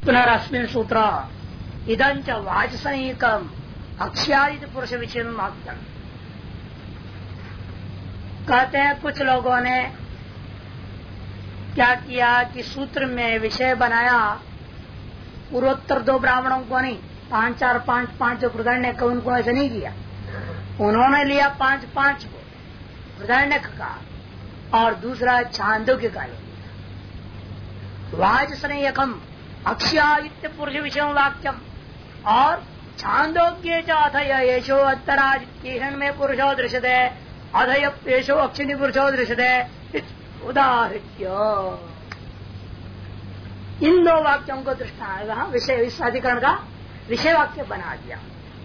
पुनरस्मिन् सूत्र इदंच वाचसनिकम अक्षयादित पुरुष विषय वाक्यम। कहते हैं कुछ लोगों ने क्या किया कि सूत्र में विषय बनाया पूर्वोत्तर दो ब्राह्मणों को नहीं, 5 4 5 5 जो बृहदारण्यक ने उनको ऐसा नहीं किया। उन्होंने लिया 5 5 को बृहदारण्यक का और दूसरा छांदोग्य का लिया। वाचसनिकम अक्षयादित्य पुरुष विषय वाक्यम और छांदोग्य अथयशो अत्तरादित्य में पुरुषो दृश्यते अधयेशो अक्षिणी पुरुषो दृश्यते उदाहृत्य इन दो वाक्यों को दृष्टांत विषय इस अधिकरण का विषय वाक्य बना दिया।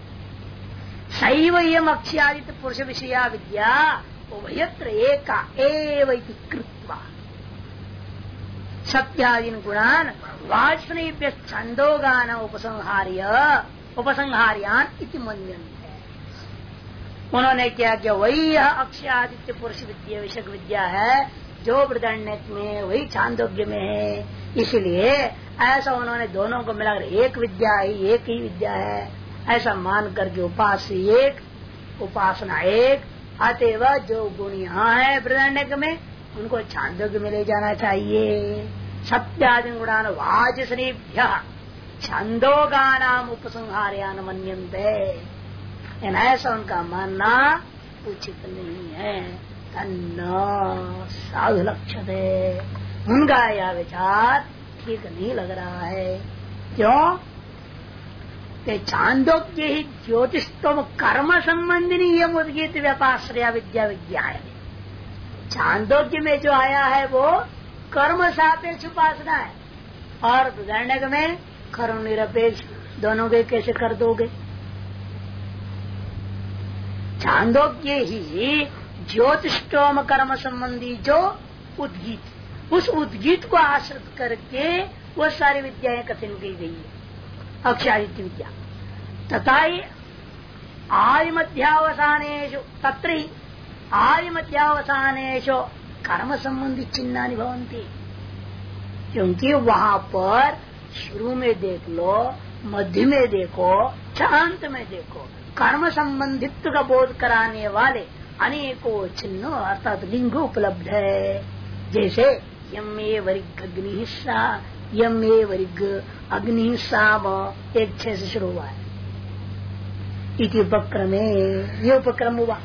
शैव यम अक्षयादित्य पुरुष विषया विद्या उभयत्र एका एव इति कृत्वा सत्यादीन गुणान वाचनीभ्य छंदोगान उपसंहार्यान इति मन्यन्ते। उन्होंने क्या किया, वही अक्षयादित्य पुरुष विद्या विषय विद्या है जो बृहदारण्यक में वही छांदोग्य में है, इसलिए ऐसा उन्होंने दोनों को मिलाकर एक विद्या ही एक ही विद्या है ऐसा मान करके उपास्य एक उपासना एक, अतएव जो गुण यहाँ है बृहदारण्यक में उनको छांदोग्य में ले जाना चाहिए। सत्यादि गुणान वाचसनेभ्य छंदोगानाम उपसंहार्यान मन्यन्ते। ऐसा उनका मानना उचित नहीं है। तन्न साधु लक्ष्यते, उनका यह विचार ठीक नहीं लग रहा है। क्यों? छांदोग्य ही ज्योतिषोम कर्म संबंधी यम उद्गीत व्यापाश्रया विद्या विद्या है। छांदोग्य में जो आया है वो कर्म सापेक्ष उपासना है और बृहदारण्यक में कर्म निरपेक्ष, दोनों के कैसे कर दोगे? छांदोग्य ही ज्योतिषोम कर्म संबंधी जो उद्गीत, उस उद्गीत को आश्रित करके वो सारी विद्याएं कथन की गई है। अक्षयादित्य विद्या तथा आदि मध्यावसानेषु तत्र ही आदि मध्यावसानेषु कर्म संबंधी चिन्हानि भवन्ति। क्योंकि वहां पर शुरू में देख लो, मध्य में देखो, अंत में देखो, कर्म संबंधित्व का बोध कराने वाले अनेकों चिन्ह अर्थात लिंग उपलब्ध है। जैसे यमे वरिग अग्नि सा, यमे वरिग अग्नि साम 1:6 से शुरू हुआ है। इति उपक्रमे ये उपक्रम हुआ।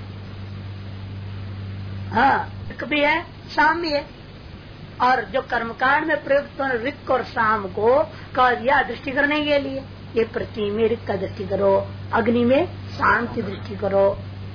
हाँ, भी है शाम भी है। और जो कर्मकांड में प्रयुक्त ऋक और शाम को कह दिया दृष्टि करने के लिए, ये पृथ्वी में ऋक का दृष्टि करो, अग्नि में शाम की दृष्टि करो।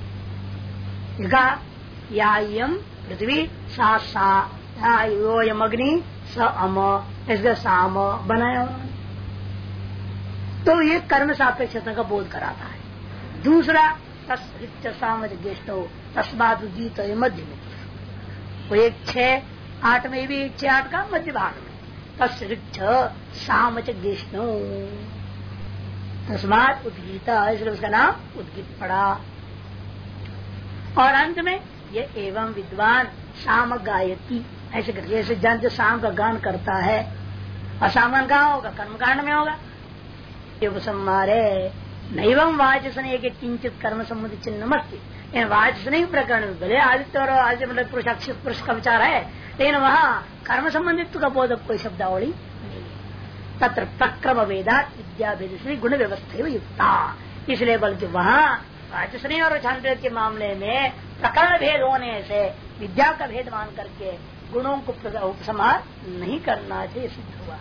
या यम पृथ्वी सा सा यम अग्नि स अम, इसका साम बनाया उन्होंने। तो ये कर्म सापेक्षता का बोध कराता है। दूसरा तस्च सामज गेष्टो तस्माद गीत मध्य में, वो 1:6-8 में भी 1:6-8 का मध्य भाग में तस्च सामच गेष्टो तस्माद उद्गीता, इसलिए उसका नाम उद्गीत पड़ा। और अंत में ये एवं विद्वान शाम गायती, ऐसे करके जैसे जन जो शाम का गान करता है। और सामन कहाँ होगा? कर्मकांड में होगा। ये उपसंहारे नैवं वाचसने के किंचित कर्म संबंधी चिन्ह मस्ती। वाचसने प्रकरण में भले आदित्य और आदित्य मतलब पुरुष अक्षय पुरुष का विचार है, लेकिन वहाँ कर्म संबंधित्व का बोधक कोई शब्दावली नहीं। तत्र प्रक्रम वेदात विद्या भेद श्री गुण व्यवस्था युक्ता, इसलिए बल्कि वहाँ वाचसने और छांदोग्य के मामले में प्रकरण भेद होने से विद्या का भेद मान करके गुणों को उपसंहार नहीं करना चाहिए, सिद्ध हुआ।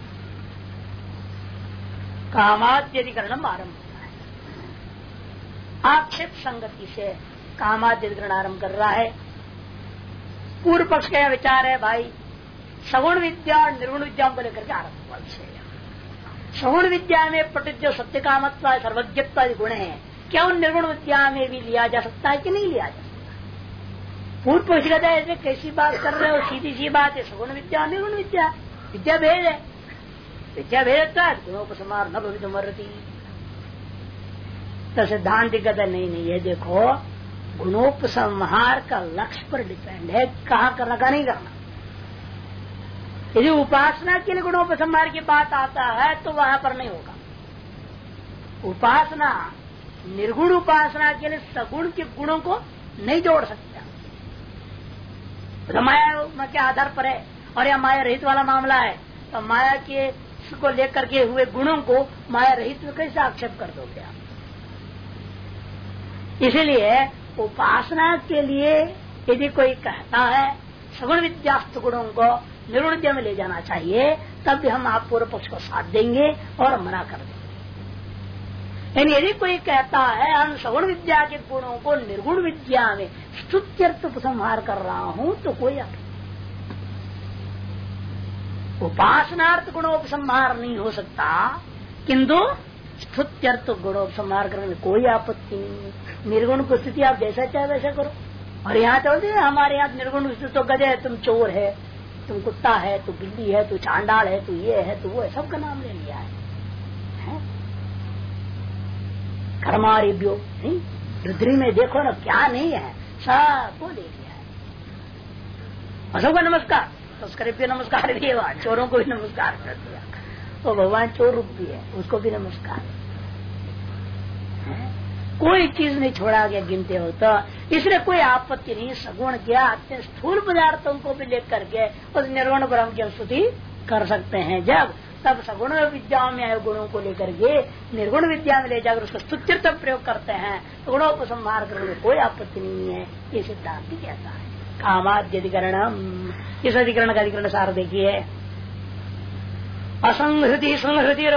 कामाद्यधिकरण आरम्भ होता है। आक्षेप संगति से कामाद्यधिकरण आरम्भ कर रहा है। पूर्व पक्ष का विचार है भाई सगुण विद्या और निर्गुण विद्या को लेकर के आरम्भ हुआ विषय। सगुण विद्या में पठित जो सत्य कामत्व सर्वज्ञत्व आदि गुण है, क्या उन निर्गुण विद्या में भी लिया जा सकता है कि नहीं लिया जा सकता? पूर्व पक्ष कहता है इसमें कैसी बात कर रहे हो, सीधी सी बात है। सगुण विद्या और निर्गुण विद्या विद्या भेद है। विद्या भेद गुणोपसंहार न भवितुमर्हति। तो सिद्धांत कहता नहीं, ये देखो गुणोपसंहार का लक्ष्य पर डिपेंड है, कहाँ करना का नहीं करना। यदि उपासना के लिए गुणोपसंहार की बात आता है तो वहां पर नहीं होगा। उपासना निर्गुण उपासना के लिए सगुण के गुणों को नहीं जोड़ सकता। तो माया के आधार पर है और यह माया रहित वाला मामला है, तो माया के को लेकर के हुए गुणों को माया रहित में कैसे आक्षेप कर दोगे आप? इसीलिए उपासना के लिए यदि कोई कहता है सगुण विद्यास्त गुणों को निर्गुण विद्या में ले जाना चाहिए, तब भी हम आप पूर्व पक्ष को साथ देंगे और मना कर देंगे। यानी यदि कोई कहता है हम सगुण विद्या के गुणों को निर्गुण विद्या में स्तुत्यर्थ उपसंहार कर रहा हूं, तो कोई उपासनार्थ गुणोपसंहार नहीं हो सकता, किंतु स्तुत्यर्थ गुणोपसंहार करने में कोई आपत्ति नहीं। निर्गुण की स्थिति आप जैसा चाहे वैसा करो। और यहाँ तो हमारे यहाँ निर्गुण स्थिति तो गधे है, तुम चोर है, तुम कुत्ता है, तू बिल्ली है, तू चांडाल है, तू ये है, तू वो है, सबका नाम ले लिया है। कर्मारिभ्यो नहीं, रुद्री में देखो ना क्या नहीं है, सबको ले लिया है। और सबका नमस्कार, तस्करी नमस्कार भी है, चोरों को भी नमस्कार कर दिया। तो भगवान चोर रूप भी है, उसको भी नमस्कार है। कोई चीज नहीं छोड़ा गया गिनते हो तो, इसलिए कोई आपत्ति नहीं। सगुण क्या अत्यंत स्थूल पदार्थों को भी लेकर के उस निर्गुण ब्रह्म की स्तुति कर सकते हैं। जब तब सगुण विद्या में आए गुणों को लेकर के निर्गुण विद्या में ले जाकर उसका स्तुत्यर्थ प्रयोग करते हैं, तो गुणों को संहार करने में कोई आपत्ति नहीं है। ये सिद्धांत कहता है। कामाद्यधिकरणम, इस अधिकरण का अधिकरण सार देखिए। असंहृति संहृति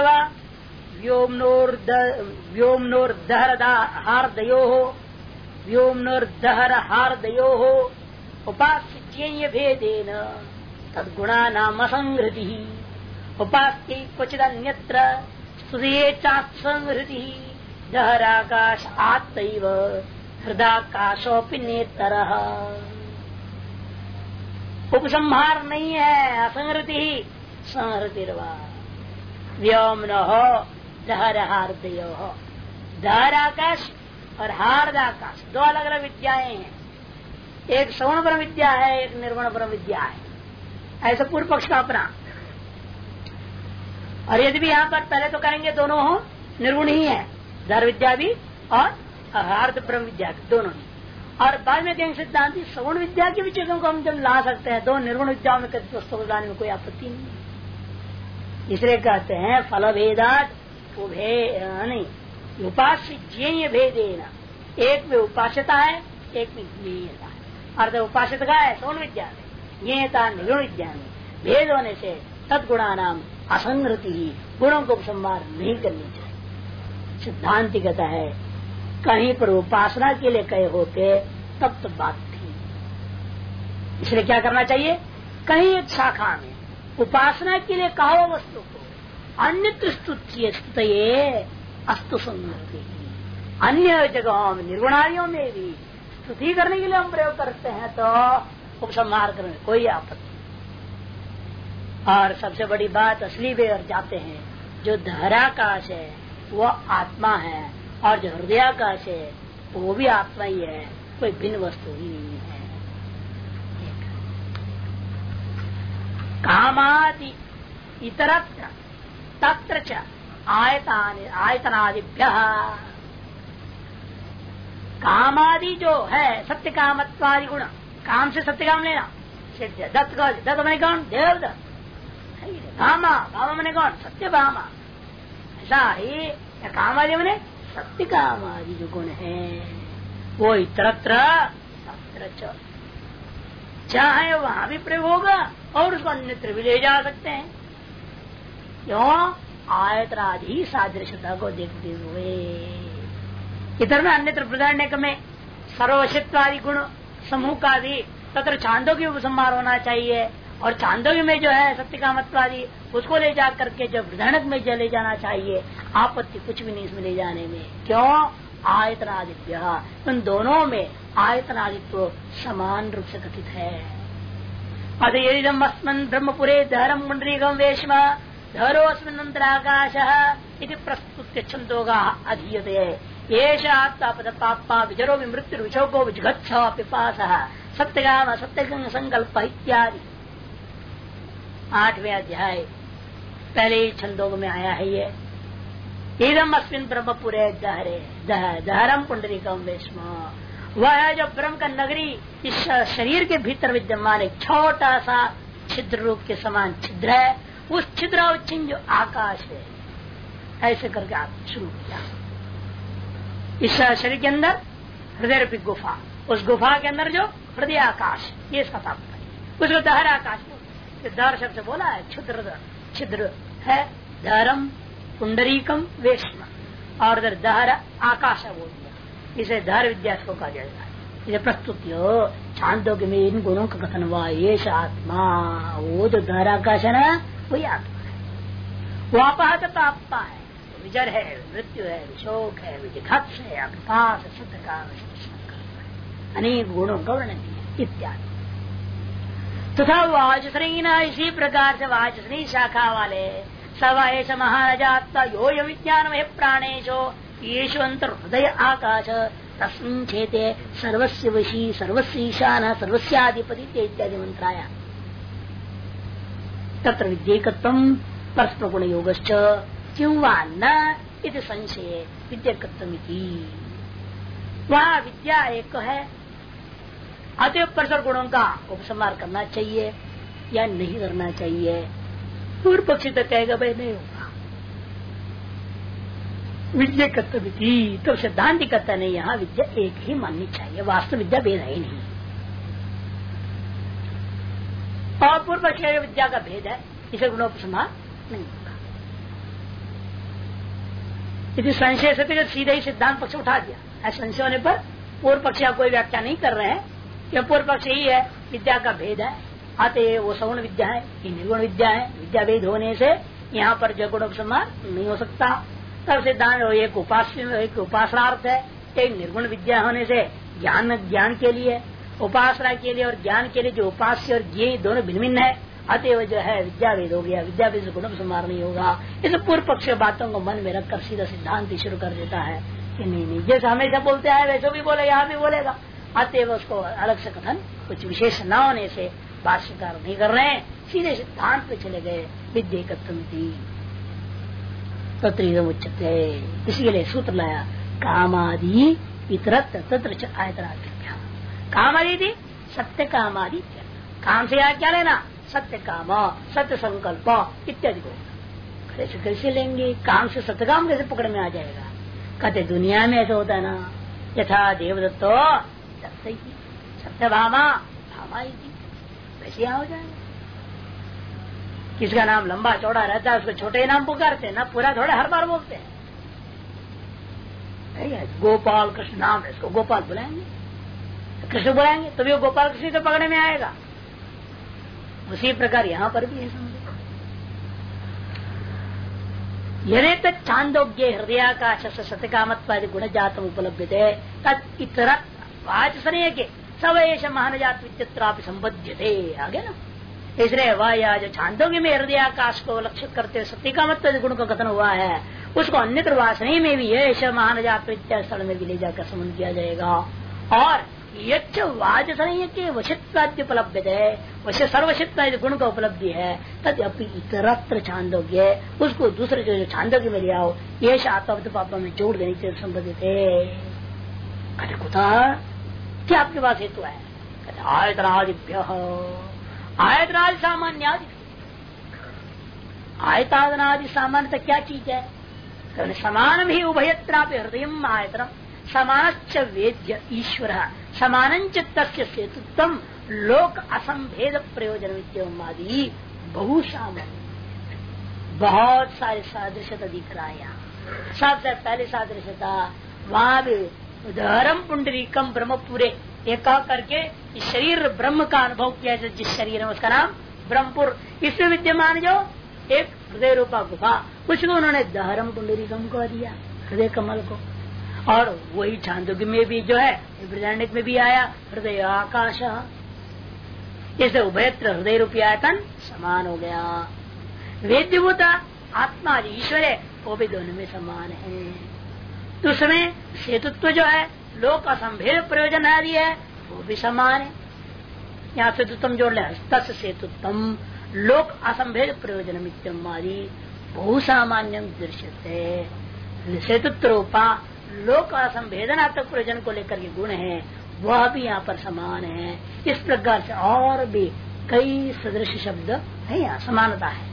व्योम्नोर्दहर हार्दयो उपास्य भेदेन तद्गुणा नाम असंहृति उपास्य क्वचिदन्यत्र स्तुतिये चात्संहृति दहराकाश आत्तैव हृदाकाशोऽपि नेतरः। उपसंहार नहीं है, असंहृति ही संहृतिर्वा। व्योम्न हो दहर हार्दयो हो, दहर आकाश और हार्द आकाश दो अलग अलग विद्याएं हैं। एक सगुण ब्रह्म विद्या है, एक निर्गुण ब्रह्म विद्या है। ऐसा पूर्व पक्ष का अपना। और यदि भी यहाँ पर पहले तो करेंगे दोनों हो निर्गुण ही है, धर विद्या भी और हार्द ब्रह्म विद्या दोनों ही। और बाद में कहेंगे सिद्धांति सगुण विद्या की भी चीजों को हम जब ला सकते हैं, दो निर्गुण विद्याओं में कथित वस्तु को लाने में कोई आपत्ति नहीं। इसलिए कहते हैं फल भेदात उभे नहीं उपास्य ज्ञेय भेदेना। एक में उपास्यता है, एक में ज्ञेयता है। अर्थ उपास्यता का है सगुण विद्या में, ज्ञेयता निर्गुण विद्या में। भेद होने से तत्गुणा नाम असंहृति ही, गुणों को संहार नहीं करनी चाहिए। सिद्धांति कहता है कहीं पर उपासना के लिए कहे होते तब तो बात थी। इसलिए क्या करना चाहिए, कहीं एक शाखा में उपासना के लिए कहो वस्तु को अन्यत्र स्तुत्य अस्तु संहृति, अन्य जगहों में निर्गुणारियों में भी स्तुति करने के लिए हम प्रयोग करते हैं तो उपसंहार करने में कोई आपत्ति। और सबसे बड़ी बात असली वे और जाते हैं, जो धराकाश है वो आत्मा है और जो हृदयाकाश है वो भी आत्मा ही है, कोई भिन्न वस्तु ही नहीं है। कामादि इतरत्र तत्र च आयतनादिभ्य, कामादि जो है सत्य कामत्वादि गुण, काम से सत्य काम लेना, दत्त का दत्त मैंने कौन, देवदत्त। भामा, भामा मैंने कौन, सत्य भामा। ऐसा ही कामादि मैंने सत्य कामादि जो गुण है वो इतरत्र तत्र च, चाहे वहां भी प्रयोग होगा और उसको अन्यत्र भी ले जा सकते हैं। क्यों, आयतनादि सादृश्यता को देखते हुए। इधर में अन्यत्र प्रधान्य में सर्वशित्वादि गुण समूह का भी तत्र छांदोग्य उपसंहार होना चाहिए। और छांदोग्य में जो है सत्य कामत्वादि उसको ले जा करके जब वृद्धनक में ले जाना चाहिए, आपत्ति कुछ भी नहीं इसमें ले जाने में। क्यों, आयतनादित्य, उन दोनों में आयतनादित्व समान रूप से कथित है। अतः यदिदम् अस्मन् ब्रह्मपुरे धरम पुंडरीकम् वेश्म धरोऽस्मिन् अन्तराकाशः इति प्रस्तुत्य छन्दोगा अधीयते। एष आत्तापद पाप्पा विजरो विमृत्यु विशोको विजगत्सः पिपासः सत्यकाम सत्यगं संकल्प इत्यादि। 8वें अध्याय पहले ही छंदों में आया है ये। इदम अस्मिन् ब्रह्मपुरे दहरम पुंडरीकम वेश्म, वह है जो ब्रह्म का नगरी इस शरीर के भीतर विद्यमान एक छोटा सा छिद्र रूप के समान छिद्र है। उस छिद्रावच्छिन्न जो आकाश है, ऐसे करके आप शुरू किया। इस शरीर के अंदर हृदय रूपी गुफा, उस गुफा के अंदर जो हृदय आकाश, ये इसका तात्पर्य। उसको दहर आकाश बोलते, दहर शब्द से बोला है, छिद्र है। दहरम पुंडरीकम वेश्म, और इधर दहर आकाश बोल दिया। इसे दहर विद्या को कहा जाएगा। इसे प्रस्तुतियो छांदोग्य में इन गुणों का कथन हुआ। ये आत्मा, वो जो दहर आकाश है ना, वही आत्मा है। वो अपाहत तापा है, विजर है, मृत्यु है, शोक है, विजिघात है, अप्रकाश, शुद्ध का अनेक गुणों का वर्णन किया इत्यादि। तथा वाचस्री न, इसी प्रकार से वाचस्री शाखा वाले सवाएश महाराजात्मा यो य विज्ञान में प्राणेशो येषु अंतर हृदय आकाश तस्मिन् छेते सर्वस्य वशी सर्वस्य ईशान सर्वस्याधिपति इत्यादि मंत्राया। तत्र विद्येकत्वं परस्पर गुण योगश्च क्यों वा न इति संशय विद्येकत्वमिति। वह विद्या एक है, अतः परस्पर गुणों का उपसंहार करना चाहिए या नहीं करना चाहिए। पूर्व पक्षी तो कहेगा भाई नहीं होगा, विद्या कर्तव्य, तो सिद्धांत कहता नहीं, यहाँ विद्या एक ही माननी चाहिए, वास्तव विद्या भेद है ही नहीं। और पूर्व पक्षी विद्या का भेद है, इसे गुणोपसंहार नहीं होगा। यदि संशय से सीधे ही सिद्धांत पक्ष उठा दिया। ऐसे संशय होने पर पूर्व पक्षी कोई व्याख्या नहीं कर रहे हैं, यह पूर्व पक्ष ही है, विद्या का भेद है, आते वो सगुण विद्या है, ये निर्गुण विद्या है। विद्या भेद होने से यहाँ पर जो गुणोपसंहार नहीं हो सकता। तब सिद्धांत एक उपासनार्थ है, एक निर्गुण विद्या होने से ज्ञान के लिए, उपासना के लिए और ज्ञान के लिए जो उपास्य और ज्ञेय दोनों भिन्न भिन्न है, अतएव जो है विद्या भेद हो गया। विद्या भेद से गुणोपसंहार नहीं होगा। इस पूर्व पक्ष बातों को मन में रखकर सीधा सिद्धांत शुरू कर देता है कि नहीं, जैसे हमेशा बोलते हैं वैसे भी बोलेगा, यहाँ भी बोलेगा। अतएव उसको अलग से कथन कुछ विशेष न होने से भाष्यकार नहीं कर रहे हैं, सीधे सिद्धांत पे चले गए। विद्येकत्वमिति तत्र उच्यते, इसके लिए सूत्र लाया कामादि इतरत्र तत्र आयतनाभ्याम। कामादि थी सत्य कामादि, काम से यहाँ क्या लेना, सत्य काम, सत्य संकल्प इत्यादि को कैसे लेंगे। काम से सत्य काम कैसे पकड़ में आ जाएगा। कहते दुनिया में ऐसा होता है ना, यथा देवदत्तो सत्य भामा भामा वैसे यहाँ हो जाएगा। किसका नाम लंबा चौड़ा रहता है उसको छोटे नाम पुकारते हैं ना, पूरा थोड़ा हर बार बोलते हैं। गोपाल कृष्ण नाम है, इसको गोपाल बुलाएंगे, कृष्ण बुलाएंगे तो भी वो गोपाल कृष्ण तो पकड़ने में आएगा। उसी प्रकार यहाँ पर भी है समझो। यदि तक छांदोग्य हृदयाकाश सत्यकामत्वादि गुण जातम उपलब्ध है तत् इतर वाचसनीय के सवेश महानजात विद्युत्रापि संबद्ध्यते। आगे ना, इसलिए वह या जो छांदोग्य में हृदयाकाश को लक्षित करते हुए सत्यकामत्व गुण का कथन हुआ है, उसको अन्यत्र वासनी में भी यश महानजात विद्या स्थल में भी ले जाकर संबंध किया जाएगा। और यच्च वाचसनीय के वशित्वाद्य उपलब्ध है, वश सर्वशित्व गुण का उपलब्धि है, तदपि इतरत्र छांदोग्य, उसको दूसरे जो छांदोग्य में ले आओ, यश आत्मविद पापा में जोड़ देने से संबंधित है। क्या आपके पास हेतु है? आयतनादिभ्य, आयतनादि सामान्यादि, आयतादनादि सामान्य क्या चीज है? तो समान भी उभयत्रापि हृदय आयतनम समानच्च वेद्य ईश्वर समानंच तस्य सेतुत्वम लोक असंभेद प्रयोजन विद्यमादि बहुशाम, बहुत सारी सादृश्यता दिख रहा है यहाँ। सबसे पहले सादृश्यता वहां भी उदाहरण पुंडरीकम ब्रह्मपुरे एक करके इस शरीर ब्रह्म का अनुभव किया जाए, जिस शरीर में उसका नाम ब्रह्मपुर, इसमें विद्यमान जो एक हृदय रूपा गुफा, उसको उन्होंने दहरम पुंडरीकम को दिया, हृदय कमल को। और वही छांदोग्य में भी जो है बृहदारण्यक में भी आया हृदय आकाश, इसे उभयत्र हृदय रूपी आयतन समान हो गया। वेद्यभूता आत्मा ईश्वर है, वो भी दोनों में समान है। तो उसमें सेतुत्व जो है लोक असंभेद प्रयोजन आदि है, वो भी समान है। यहाँ सेतुत्व जोड़ ले, हस्त सेतुत्व लोक असंभेद प्रयोजन मित्यमादि बहु सामान्य दृश्यते सेतुत्रूपा लोक असंभेदनात्मक प्रयोजन को लेकर के गुण है वह भी यहाँ पर समान है। इस प्रकार से और भी कई सदृश शब्द है, यहाँ समानता है।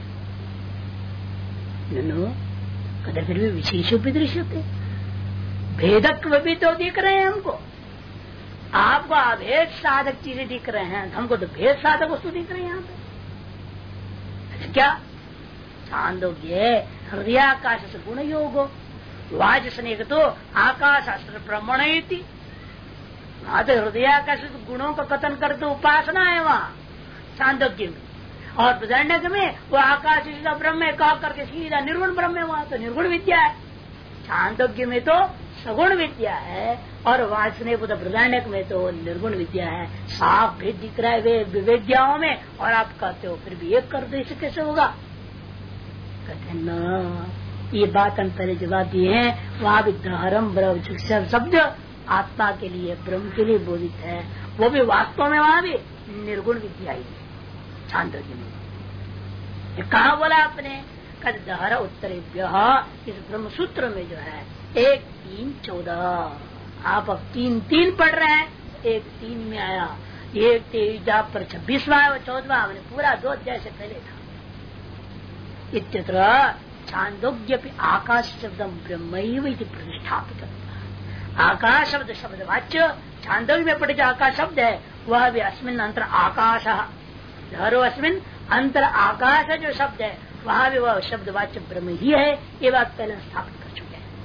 कदर फिर भी विशेष भी दृश्यते भेदत्व भी तो दिख रहे हैं हमको। आपको अभेद साधक चीजें दिख रहे हैं, हमको तो भेद साधक वस्तु दिख रहे हैं यहाँ पे। क्या छांदोग्य हृदयाकाश से गुण योग वाचस्नेक तो आकाशास्त्र ब्रह्मण तो हृदयाकाश गुणों का कथन करते उपासना है वहाँ छांदोग्य में, और बृहदारण्यक में वो आकाश का ब्रह्म है कहा करके सीधा निर्गुण ब्रह्म है, वहाँ तो निर्गुण विद्या है। छांदोग्य में तो सगुण विद्या है और वाचस्नेक बृहदारण्यक में तो निर्गुण विद्या है। साफ भेद दिख रहा है वे विद्याओं में, और आप कहते हो फिर भी एक कर दो, इसे कैसे होगा? कहते न ये बात हम पहले जवाब दिए हैं। वहाँ भी धर्म ब्रह्म शब्द आत्मा के लिए ब्रह्म के लिए बोधित है, वो भी वास्तव में वहाँ भी निर्गुण विद्या ही छांदोग्य में। कहा बोला आपने? कहते दहर उत्तरेभ्य इस ब्रह्म सूत्र में जो है 1, 3, 14 आप अब 3, 3 पढ़ रहे हैं, 1, 3 में आया, 1 तेजा पर 26वां 14वां हमने पूरा 2 अध्याय से पहले था। इत्यत्र छांदोग्य आकाश शब्द ब्रह्म प्रतिष्ठापित। आकाश शब्द शब्दवाच्य छांदोग्य में पढ़े जो आकाश शब्द है वह भी अस्मिन अंतर आकाश धरो अस्मिन अंतर आकाश जो शब्द है वहाँ भी वह शब्दवाच्य ब्रह्म ही है। ये बात पहले स्थापित कर चुके हैं।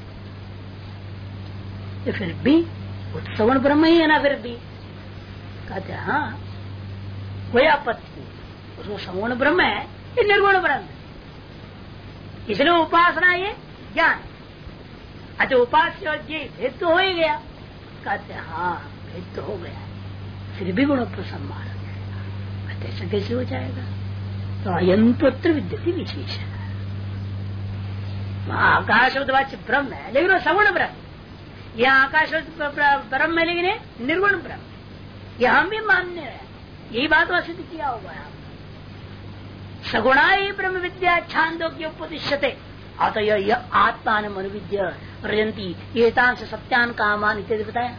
तो फिर भी सगुण ब्रह्म ही है ना, फिर भी कहते हैं हाँ कोई आपत्ति नहीं, उसको सगुण ब्रह्म है, ये निर्गुण ब्रह्म है, इसलिए उपासना ये ज्ञान। अच्छा उपास्य और ये भेद तो हो ही गया। कहते हाँ भेद तो हो गया, फिर भी गुण प्रसम्मान हो जाएगा। कहते ऐसा कैसे हो जाएगा? तो अयंत्र विद्यति विशेष है। आकाश शब्दवाच्य ब्रह्म है लेकिन वो सगुण ब्रह्म। यह आकाश ब्रह्म है लेकिन निर्गुण ब्रह्म। यह हम भी मान्य है, यही बात वह सिद्ध किया हुआ है। सगुणा ही ब्रह्म विद्या छांदोग्य उपदिश्यते अतः यह आत्मान मनुविद्या रजंती एतान से सत्यान कामान इत्यादि बताया।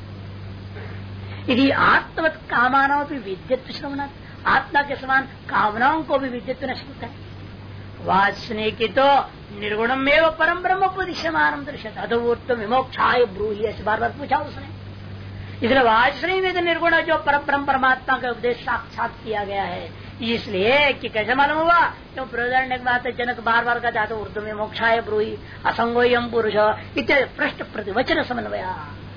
यदि आत्मवत कामनाओं भी विद्यत्व श्रवण, आत्मा के समान कामनाओं को भी विद्यत्व न श्रुत है। वाचने की तो निर्गुणम एवं परम ब्रह्म उपदिश्यमान दृश्यते अधोत्तम विमोक्षाय ब्रूहि, ऐसे बार बार पूछा उसने। इसलिए वाचने में तो निर्गुण जो परम परमात्मा का उपदेश साक्षात किया गया है, इसलिए कि कैसे मालूम हुआ? क्यों बृहदारण्यक में बात जनक बार बार कहता तो उर्दू में मोक्षाय ब्रूहि असंगोयम पुरुष इत्यादि पृष्ठ प्रतिवचन समन्वया।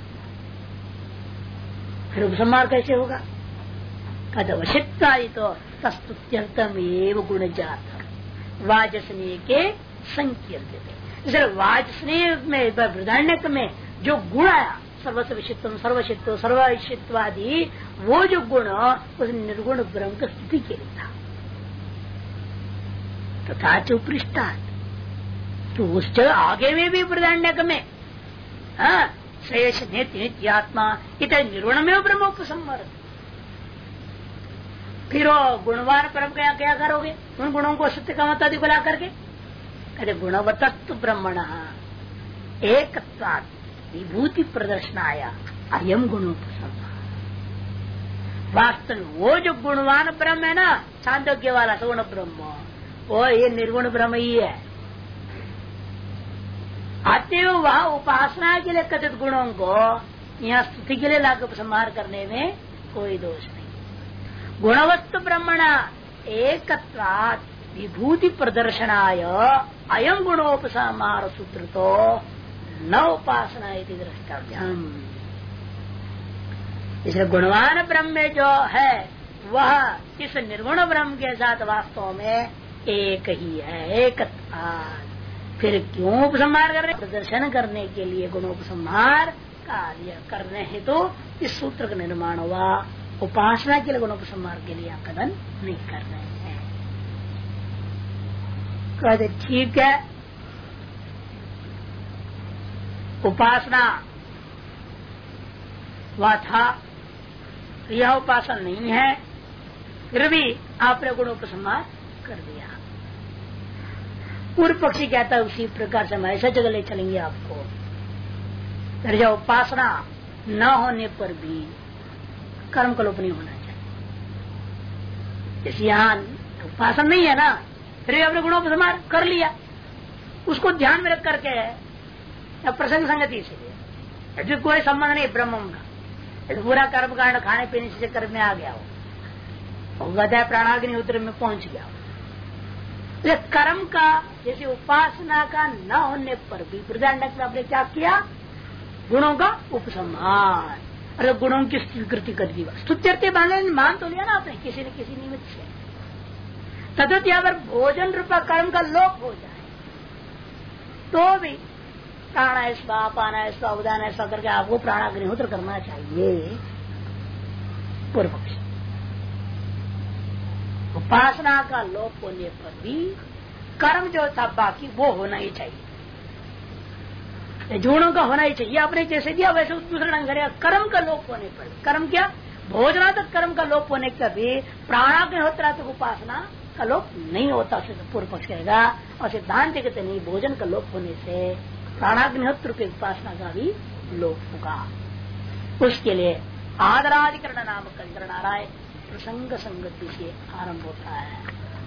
फिर उपसंहार कैसे होगा? कहते वशित्वादि तो तस्तुत्यर्थम एवं गुण जात वाजस्नेय के संकीर्तते। इसलिए वाजस्नेय में बृहदारण्यक में जो गुण आया सर्वस्वित्व सर्वशित्व सर्वशित्वादि, वो जो गुण उस निर्गुण ब्रह्म की स्थिति के लिए था। तथा चुपृष्ठा तो उस जगह आगे में भी बृहदारण्यक में शेष नित्यात्मा इतने निर्गुण में ब्रह्म उपसंहार। फिर वो गुणवान परम क्या करोगे? उन गुणों को सत्य का मत बुला करके कहते गुणवतस्तु ब्रह्मण एकत्वात् विभूति प्रदर्शनाया अयम गुणोपसंहार। वास्तव वो जो गुणवान ब्रह्म है ना, छांदोग्य वाला सगुण ब्रह्म, वो ये निर्गुण ब्रह्म ही है। अतएव वह उपासना के लिए कथित गुणों को यहाँ स्तुति के लिए लागू उपसंहार करने में कोई दोष नहीं। गुणवत्त ब्रह्मणा एकत्वात् विभूति प्रदर्शनाय अयम गुणोपसंहार सूत्र तो न उपासना इति द्रष्टव्यम। इसलिए गुणवान ब्रह्म जो है वह इस निर्गुण ब्रह्म के साथ वास्तव में एक ही है, एकत्वात्। फिर क्यों उपसंहार कर रहे? प्रदर्शन करने के लिए गुणोपसंहार कार्य करने हेतु तो इस सूत्र का निर्माण हुआ। उपासना के लिए गुणोपसंहार के लिए कथन नहीं कर रहे हैं। कहते ठीक है, उपासना वह था, यह उपासना नहीं है, फिर भी आपने गुणोपसंहार कर दिया। पूर्व पक्षी कहता है उसी प्रकार से हम ऐसा जगह ले चलेंगे आपको। फिर जब उपासना न होने पर भी कर्म का लोप नहीं होना चाहिए। जैसे यहाँ उपासना नहीं है ना, फिर भी आपने गुणोपसंहार कर लिया, उसको ध्यान में रख करके प्रसंग संगति से जो कोई संबंध नहीं ब्रह्म का, पूरा कर्म कांड खाने पीने से कर्म में आ गया हो, गदा प्राणाग्निहोत्र में पहुंच गया हो। कर्म का जैसे उपासना का न होने पर भी बृहदारण्यक में आपने क्या किया, गुणों का उपसंहार, अरे गुणों की स्वीकृति कर दी। स्तुत्यर्थ मान तो लिया ना आपने किसी न किसी निमित्त से। तथा यहाँ पर भोजन रूपा कर्म का लोप हो जाए तो भी प्राणायाम अपान ऐसा उदान ऐसा करके आपको प्राणाग्निहोत्र करना चाहिए। पूर्व पक्ष उपासना का लोप होने पर भी कर्म जो था बाकी वो होना ही चाहिए, गुणों का होना ही चाहिए। आपने जैसे दिया वैसे दूसरा ढंग करेगा। कर्म का लोप होने पर, कर्म क्या भोजना तक कर्म का लोप होने का भी प्राणाग्निहोत्र तक उपासना का लोप नहीं होता, पूर्व पक्ष कहेगा। और सिद्धांत कहते नहीं, भोजन का लोप होने से प्राणाग्निहोत्र की उपासना का भी लोप होगा। उसके लिए आदराधिकरण नामक अधिकरण आ रहा है, प्रसंग संगति से आरंभ होता है।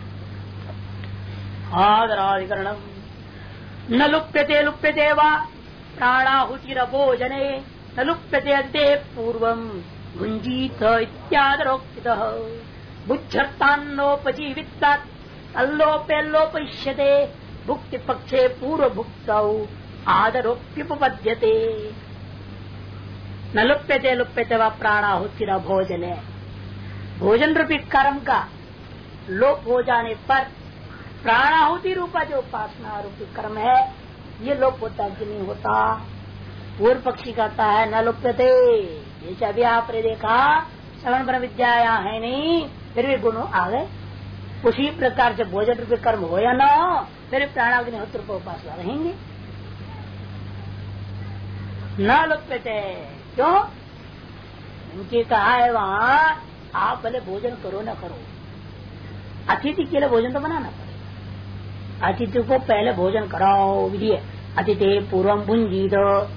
आदराधिकरण न लुप्यते लुप्यते वा प्राणाहुतिर भोजने न लुप्यते अद्य पूर्वम भुंजीत इत्यादरोक्तितः बुद्धर्तान्नोपजीवितात् अल्लोपे लोपयिष्यते भुक्ति पक्षे पूर्व भुक्तौ आदरोप्युपपद्यते। न लुप्यते लुप्यते वा प्राणाहुतिर भोजने, भोजन रूपी कर्म का लोप हो जाने पर प्राणाहुति रूपा जो उपासना रूपी कर्म है ये लोप होता कि नहीं होता। पूर्व पक्षी कहता है न लुप्यते, जैसे अभी आपने देखा श्रवण ब्रह्म विद्या यहाँ है नहीं, फिर भी गुण आ गए। उसी प्रकार से भोजन रूपी कर्म हो या न हो, फिर प्राणाग्निहोत्र को उपासना रहेंगे। न लुप्यते क्यों, उनकी कहा है वहाँ आप भले भोजन करो न करो, अतिथि के लिए भोजन तो बनाना पड़ेगा। अतिथि को पहले भोजन कराओ, विधि अतिथि पूर्वम भुंजीत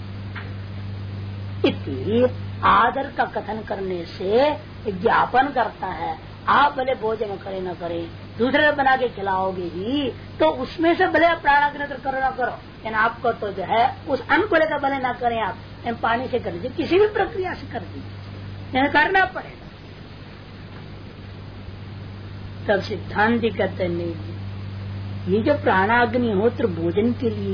इति आदर का कथन करने से ज्ञापन करता है। आप भले भोजन करें न करें, दूसरे बना के खिलाओगे ही तो उसमें से भले प्राणाग्निहोत्र करो न करो, लेकिन आपको तो जो है उस अन्न को लेकर भले न करें, आप पानी से कर दीजिए, किसी भी प्रक्रिया से कर दीजिए, करना पड़ेगा। तब सिद्धांति कहते नहीं, ये जो प्राणाग्निहोत्र भोजन के लिए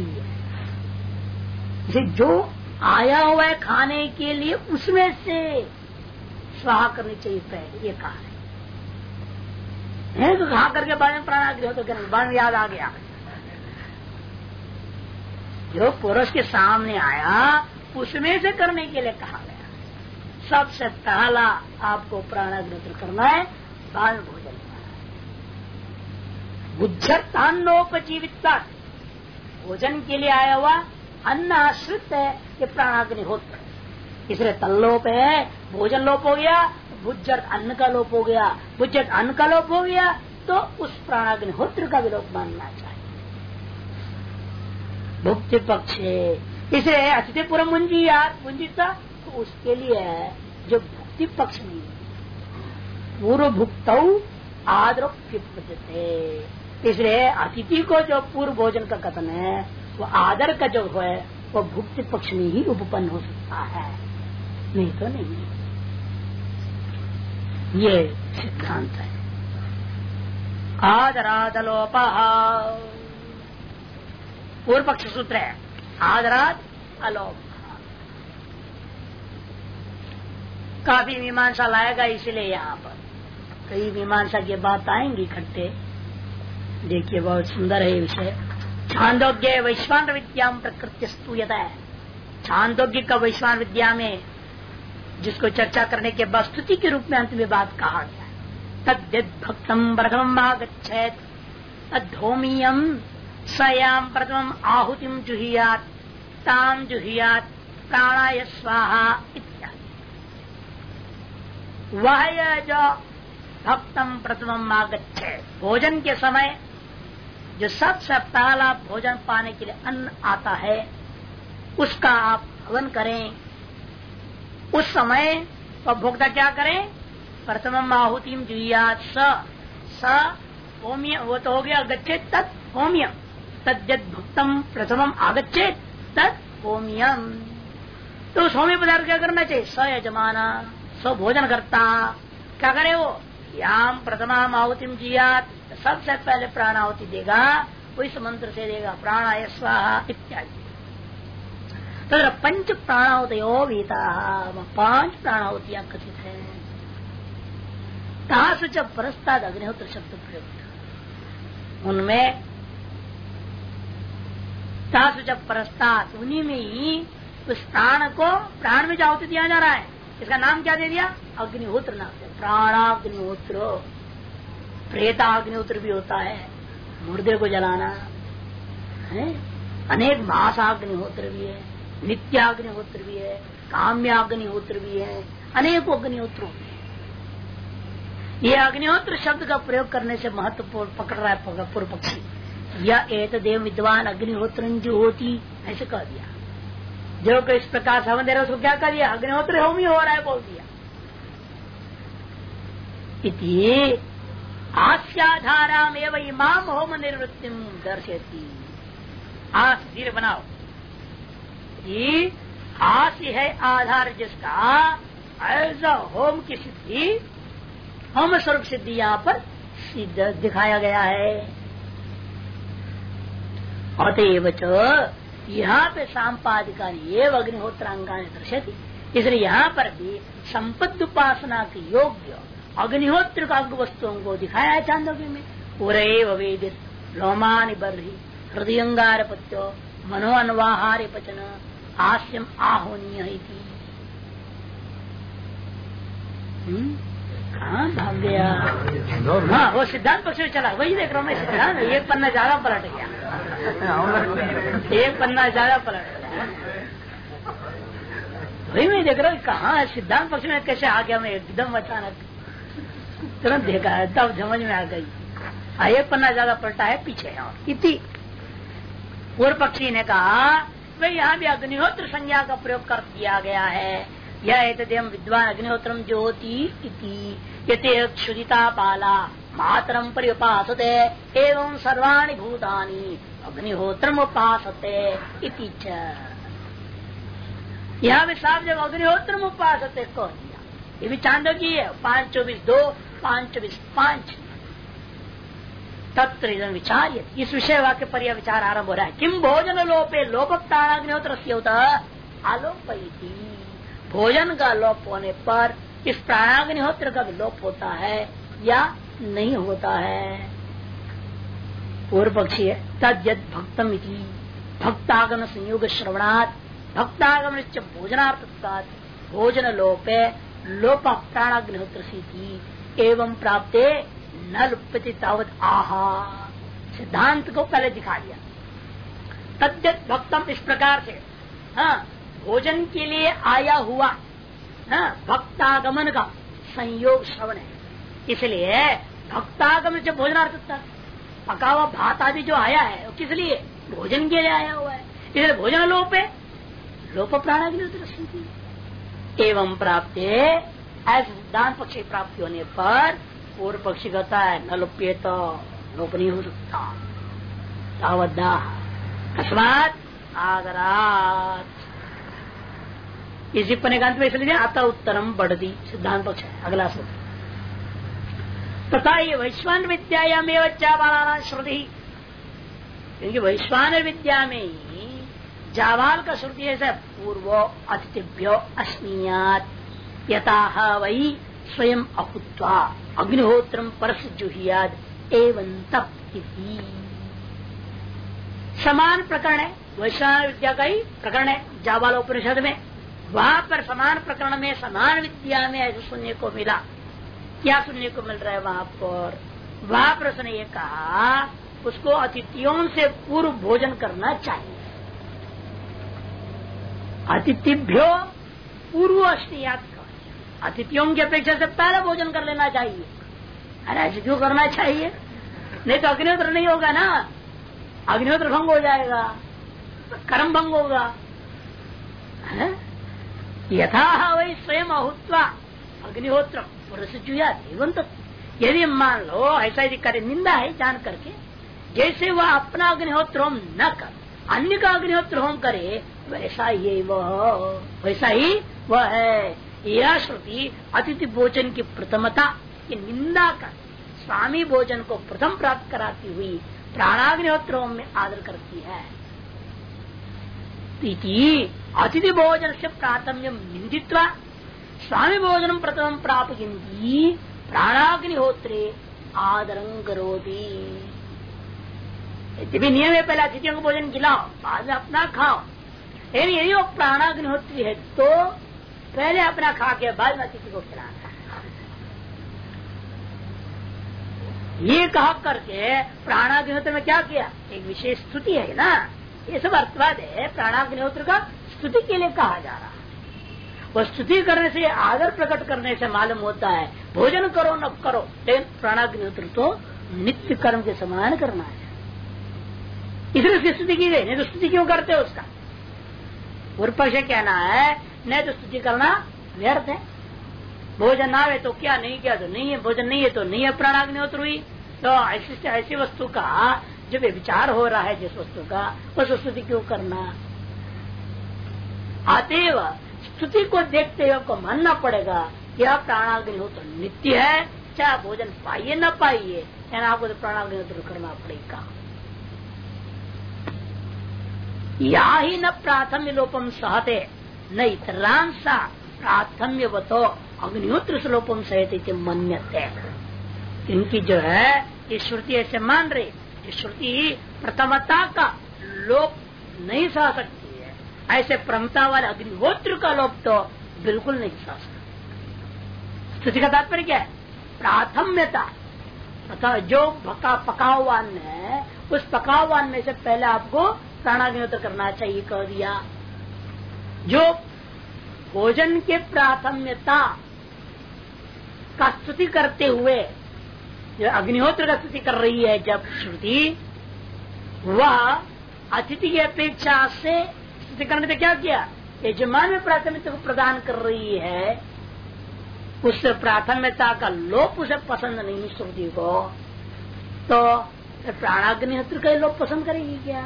है, जो आया हुआ है खाने के लिए उसमें से स्वाहा करनी चाहिए पहले, ये कहा है। तो खा करके बाद में प्राणाग्निहोत्र करने बाद में याद आ गया, जो पुरुष के सामने आया उसमें से करने के लिए कहा गया। सबसे पहला आपको प्राणाग्निहोत्र करना है, बाद में भोजन करना है। बुद्धर्तान्नोपजीविता, भोजन के लिए आया हुआ अन्न आश्रित है ये प्राणाग्निहोत्र, इसलिए तल्लोप है, भोजन लोप हो गया, भुज्जर अन्न का लोप हो गया, भुज्जर अन्न का लोप हो गया तो उस प्राणाग्निहोत्र का विलोप मानना चाहिए। भुक्ति पक्ष इसे अतिथि पूर्व मुंजिता तो उसके लिए है जो भुक्ति पक्ष नहीं, पूर्व भुक्तौ आदरोप्युपद्यते, इसलिए अतिथि को जो पूर्व भोजन का कथन है वो आदर का जो है वो भुक्ति पक्ष में ही उपपन्न हो सकता है, नहीं तो नहीं। ये सिद्धांत है। आदरादलोप पूर्व पक्ष सूत्र है, आदराद अलोप काफी मीमांसा लाएगा, इसलिए यहाँ पर कई मीमांसा की बात आएंगी इकट्ठे। देखिए बहुत सुंदर है ये विषय। छांदोग्य वैश्वान विद्या प्रकृति स्तूयता है, छांदोग्य का वैश्वान विद्या में जिसको चर्चा करने के बाद स्तुति के रूप में अंत में बात कहा गया है। तद्यद भक्तम प्रथम आगच्छेत तद्धोमीयम सयाम प्रथम आहुतिम जुहियात ताम जुहियात प्राणाय स्वाहा इत्यादि। वह जो भक्तम प्रथमम आगच्छे, भोजन के समय जो सबसे पहला भोजन पाने के लिए अन्न आता है उसका आप हवन करें। उस समय उपभोक्ता क्या करें? प्रथमम आहुतिम जुयात स होम्य, वो तो हो गया गच्छेत तत् होम्यम, तद्यद भक्तम प्रथमम आगच्छेत तत् होम्यम। तो उस होम्य पदार्थ क्या करना चाहिए? स यजमाना, स भोजन करता क्या करे? वो याम प्रथमाम आहुतिम जियात, सबसे पहले प्राणाहुति देगा, वो इस मंत्र से देगा प्राणाय स्वाहा इत्यादि। तो पंच प्राणाहुतयो वीता, 5 प्राणाहुतियां कथित है। तासु च परस्ताद अग्निहोत्र शब्द प्रयुक्त, उनमें तासु च परस्ताद, उन्हीं में ही उस प्राण को, प्राण में जो आहुति दिया जा रहा है इसका नाम क्या दे दिया? अग्निहोत्र नाम दे। प्राणाग्निहोत्र, प्रेताग्निहोत्र भी होता है, मुर्दे को जलाना है, अनेक मासाग्निहोत्र भी है, नित्याग्निहोत्र भी है, काम्याग्निहोत्र भी है, अनेकों अग्निहोत्रों में। ये अग्निहोत्र शब्द का प्रयोग करने से महत्वपूर्ण पकड़ रहा है पूर्व पक्षी। यह एतदेव विद्वान अग्निहोत्र जो होती, ऐसे कह दिया। जो कि इस प्रकार से हवन दे रहा है उसको क्या कर दिया? अग्निहोत्र होम ही हो रहा है बोल दिया। इति आस्याधाराम एवं इमाम होम निवृत्ति दर्शयती। आस धीरे बनाओ, ये आस है आधार जिसका ऐसा होम की सिद्धि, होम स्वरूप सिद्धि यहाँ पर सिद्ध दिखाया गया है। अतएव यहाँ पे सांपादिका एवं अग्निहोत्रांगा दर्शयती, इसलिए यहाँ पर भी संपत्ति उपासना के योग्य अग्निहोत्र का वस्तुओं को दिखाया है चांदोग्य में। पूरे वेदित रोमानि बर्हि हृदयंगार पत्यो मनो अन्वाहार्य पचन हास्यम आहोनीय। कहाँ भाग गया? हाँ, वो सिद्धांत पक्ष में चला, वही देख रहा हूँ मैं। सिद्धांत एक पन्ना ज्यादा पलट गया, एक पन्ना ज्यादा पलट गया, वही मैं देख रहा हूँ। कहाँ है सिद्धांत पक्ष में? कैसे आ गया मैं एकदम अचानक, तुरंत देखा है तब समझ में आ गई। एक पन्ना ज्यादा पलटा है पीछे। इति पूर्व पक्षी ने कहा भाई यहाँ भी अग्निहोत्र संज्ञा का प्रयोग कर दिया गया है। यह एतदेव विद्वान अग्निहोत्रम ज्योति इति यते क्षुदिता बाला मातरम पर्युपासते एवं सर्वाणि भूतानि अग्निहोत्रम उपासते इति च। यहाँ भी साफ जब अग्निहोत्रम उपासते कह दिया। ये भी चांदोग्य है 5:24:2 5:24:5 तत्र इदं विचार्य। इस विषय वाक्य पर यह विचार आरंभ हो रहा है। किम भोजन लोपे लोप प्राणाग्निहोत्र आलोपयति, भोजन का लोप होने पर इस प्राणाग्निहोत्र का भी लोप होता है या नहीं होता है? पूर्व पक्षी है तद्यद भक्तम इति भक्तागम संयोग श्रवणात् भक्तागम भोजनार्थत्वात् भोजन लोपे लोप प्राणाग्निहोत्र सीति एवं प्राप्ते न लुप्यति तावत आहा। सिद्धांत को पहले दिखा दिया। तद्यत भक्तम इस प्रकार से, हाँ, भोजन के लिए आया हुआ, हाँ, भक्तागमन का संयोग श्रवण है। इसलिए भक्तागमन से भोजनार्थता, पका हुआ भात आदि जो आया है वो किस लिए? भोजन के लिए आया हुआ है। इसलिए भोजन लोप है, लोप प्राणाग्निहोत्र एवं प्राप्त। ऐसे सिद्धांत पक्षी प्राप्ति होने पर पूर्व पक्षी कहता है न लुप्य तो लोप नहीं हो सकता। तावद्दा कस्मात आदरात। इसी पनेकांत में इसलिए आता उत्तरम बढ़ती सिद्धांत पक्ष है। अगला सूत्र तथा ये वैश्वान विद्यायाम एवं श्रुति, क्योंकि वैश्वान विद्या में ही जावाल का श्रुति है पूर्व अतिथिभ्यो अस्मियात यताह वही स्वयं अहुत्वा अग्निहोत्रम परस जुहियाद एवं तप इति। समान प्रकरण है, वैश्वान विद्या का ही प्रकरण है जावाल उपनिषद में। वहां पर समान प्रकरण में समान विद्या में ऐसे सुनने को मिला। क्या सुनने को मिल रहा है वहां पर? वहां पर उसने ये कहा उसको अतिथियों से पूर्व भोजन करना चाहिए। अतिथिभ्यो पूर्व अस्नियात, अतिथियों की अपेक्षा से पहले भोजन कर लेना चाहिए। अरे ऐसे क्यों करना चाहिए? नहीं तो अग्निहोत्र नहीं होगा ना, अग्निहोत्र भंग हो जाएगा, कर्म भंग होगा। यथा वही स्वयं अहुत्वा अग्निहोत्र पुरस्जुया एवं तो यदि मान लो ऐसा यदि करे, निंदा है जान करके, जैसे वह अपना अग्निहोत्र होम न कर अन्य का अग्निहोत्र होम करे, वैसा ही वह है। यह श्रुति अतिथि भोजन की प्रथमता की निंदा कर स्वामी भोजन को प्रथम प्राप्त कराती हुई प्राणाग्निहोत्र होम में आदर करती है। अतिथि भोजन से प्राथम्य निंदित्वा स्वामी भोजन प्रथम प्राप्त प्राणाग्निहोत्रे आदरं करोति। यदि नियम है पहले अतिथियों को भोजन खिलाओ, बाद में अपना खाओ, लेकिन यदि वो प्राणाग्निहोत्री है तो पहले अपना खा के बाद में अतिथि को खिलाना। ये कहा करके प्राणाग्निहोत्र में क्या किया, एक विशेष स्तुति है ना, ये सब अर्थवाद है। प्राणाग्निहोत्र का स्तुति के लिए कहा जा रहा है। वो स्तुति करने से, आदर प्रकट करने से मालूम होता है भोजन करो न करो, लेकिन प्राणाग्निहोत्र तो नित्य कर्म के समान करना है, इसलिए उसकी स्तुति की गई। नहीं तो स्तुति क्यों करते हो उसका? पूर्व पक्ष कहना है नहीं तो स्तुति करना व्यर्थ है, भोजन ना है तो क्या, नहीं किया तो नहीं है, भोजन नहीं है तो नहीं है प्राणाग्निहोत्र हुई। तो ऐसी वस्तु का जब विचार हो रहा है जिस वस्तु का, उस स्तुति क्यों करना? अतएव स्तुति को देखते हुए आपको मानना पड़ेगा यह प्राणाग्निहोत्र नित्य है, चाहे भोजन पाइए न पाइए, यानी आपको तो प्राणाग्निहोत्र करना पड़ेगा। या ही न प्राथम्य लोपम सहते न इतरांसा प्राथम्य बतो अग्निहोत्र लोपम सहते मन्यते। इनकी जो है ये श्रुति ऐसे मान रही, ये श्रुति प्रथमता का लोप नहीं सह सकती है, ऐसे प्रथमता वाले अग्निहोत्र का लोप तो बिल्कुल नहीं सह सकता। स्तुति का तात्पर्य क्या है? प्राथम्यता, जो पका हुआ अन्न है उस पका हुआ अन्न में से पहले आपको प्राणाग्निहोत्र करना चाहिए कह दिया। जो भोजन के प्राथम्यता का स्तुति करते हुए जो अग्निहोत्र का स्तुति कर रही है जब श्रुति, वह अतिथि की अपेक्षा से स्तुति करने से क्या किया, यजमान में प्राथमिकता को प्रदान कर रही है, उस प्राथमिकता का लोप उसे पसंद नहीं श्रुति को, तो प्राणाग्निहोत्र का लोप पसंद करेगी क्या?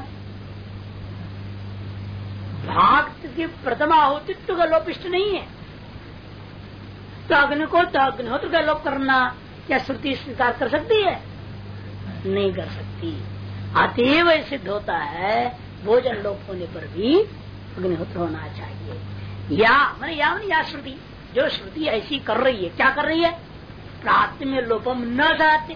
भक्त की प्रथम आहुतित्व का लोप इष्ट नहीं है, तो अग्निहोत्र का लोप करना क्या श्रुति स्वीकार कर सकती है? नहीं कर सकती। अतएव सिद्ध होता है भोजन लोप होने पर भी अग्निहोत्र होना चाहिए। या श्रुति, जो श्रुति ऐसी कर रही है, क्या कर रही है? प्राथम्य लोपम न चाहते,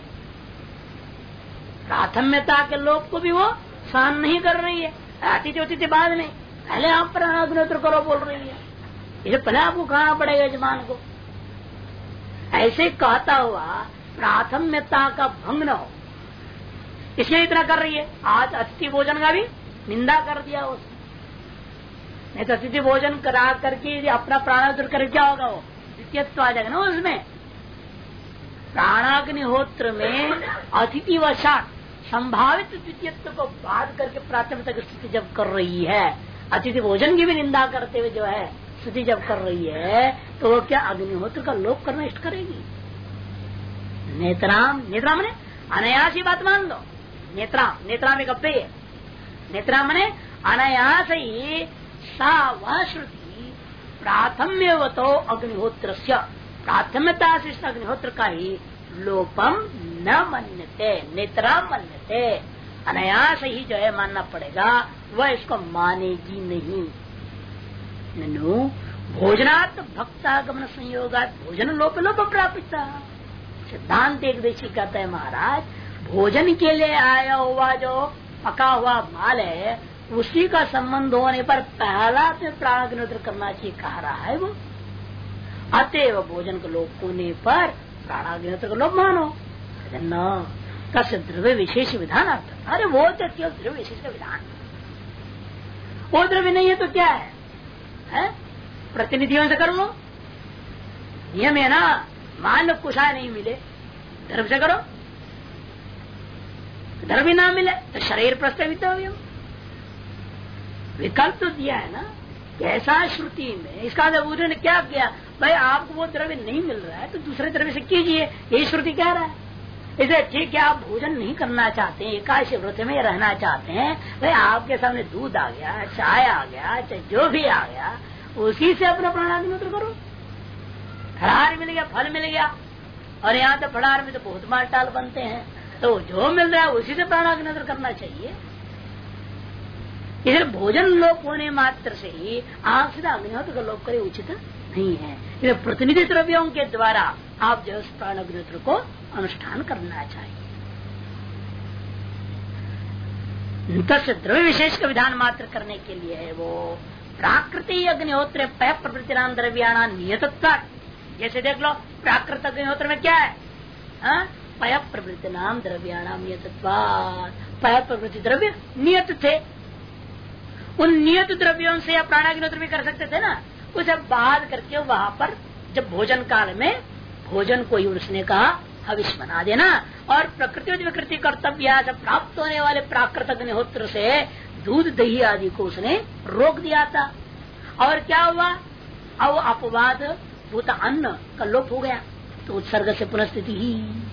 प्राथम्यता के लोप को भी वो सहन नहीं कर रही है। अतिथि बाद में पहले आप प्राणाग्निहोत्र करो बोल रही है, इसे पहले आपको खाना पड़ेगा यजमान को। ऐसे कहता हुआ प्राथम्यता का भंग न हो, इसलिए इतना कर रही है। आज अतिथि भोजन का भी निंदा कर दिया उसने, नहीं तो अतिथि भोजन करा करके यदि अपना प्राणाग्निहोत्र करे क्या होगा, वो द्वितीयत्व आ जाएगा ना उसमें। प्राणाग्निहोत्र में अतिथि वशात संभावित द्वितीयत्व को बाध करके प्राथमिकता की स्थिति जब कर रही है, अतिथि भोजन की भी निंदा करते हुए जो है स्थिति जब कर रही है, तो वो क्या अग्निहोत्र का लोप करना इष्ट करेगी? नेत्राम ने अनायास ही बात मान लो। नेत्राम एक अपेय है, नेत्राम ने अनायास ही सा वह श्रुति प्राथम्यवतो अग्निहोत्र, प्राथम्यता से अग्निहोत्र का ही लोपम न मन्यते, नेत्राम मन्यते, अनायास ही जो है मानना पड़ेगा, वह इसको मानेगी नहीं। ननु भोजनात् भक्तागमन संयोगात् भोजन लोप प्राप्त। सिद्धांत एक देशी कहता है महाराज, भोजन के लिए आया हुआ जो पका हुआ माल है उसी का संबंध होने पर पहला से प्राणाग्निहोत्र करना चाहिए कह रहा है वो। अतएव भोजन का लोप होने पर प्राणाग्निहोत्र का लोप मानो न कस्य द्रव्य विशेष विधान अर्थ। अरे वो तो केवल द्रव्य विशेष का विधान, वो द्रव्य नहीं है तो क्या है? प्रतिनिधियों से कर लो, नियम है ना। मान लो कुशाय नहीं मिले, धर्म से करो, धर्म ही ना मिले तो शरीर प्रस्तावित विकल्प तो दिया है ना। कैसा श्रुति में इसका जब उन्होंने क्या किया, भाई आपको वो द्रव्य नहीं मिल रहा है तो दूसरे द्रव्य से कीजिए, यही श्रुति कह रहा है। इसे ठीक है, आप भोजन नहीं करना चाहते हैं, एकादशी व्रत में रहना चाहते हैं, भाई आपके सामने दूध आ गया, चाय आ गया, चाहे जो भी आ गया, उसी से अपना प्राणाग्निहोत्र करो। फलाहार मिल गया, फल मिल गया, और यहाँ तो फलाहार में तो बहुत मालटाल बनते हैं, तो जो मिल रहा है उसी से प्राणाग्निहोत्र करना चाहिए। इधर भोजन लोप होने मात्र से ही आप सीधा अग्निहोत्र का लोप करे उचित नहीं है। इधर प्रतिनिधि द्रव्यों के द्वारा आप जो प्राणाग्निहोत्र को अनुष्ठान करना चाहिए। तस्य द्रव्य विशेष का विधान मात्र करने के लिए है वो प्राकृतिक अग्निहोत्र पय प्रवृत्तिनाम द्रव्याणाम नियतत्व। जैसे देख लो प्राकृतिक अग्निहोत्र में क्या है, पय प्रवृत्तिनाम द्रव्याणाम नियतत्व। पय प्रवृत्ति द्रव्य नियत थे, उन नियत द्रव्यों से आप प्राणाग्निहोत्र भी कर सकते थे ना। उसे बाध करके वहां पर जब भोजन काल में भोजन को ही उसने कहा हविष बना देना, और प्रकृति विकृति कर्तव्य से प्राप्त होने वाले प्राकृतिक अग्निहोत्र से दूध दही आदि को उसने रोक दिया था। और क्या हुआ, अब अपवाद भूत अन्न का लोप हो गया, तो उत्सर्ग से पुनस्थिति ही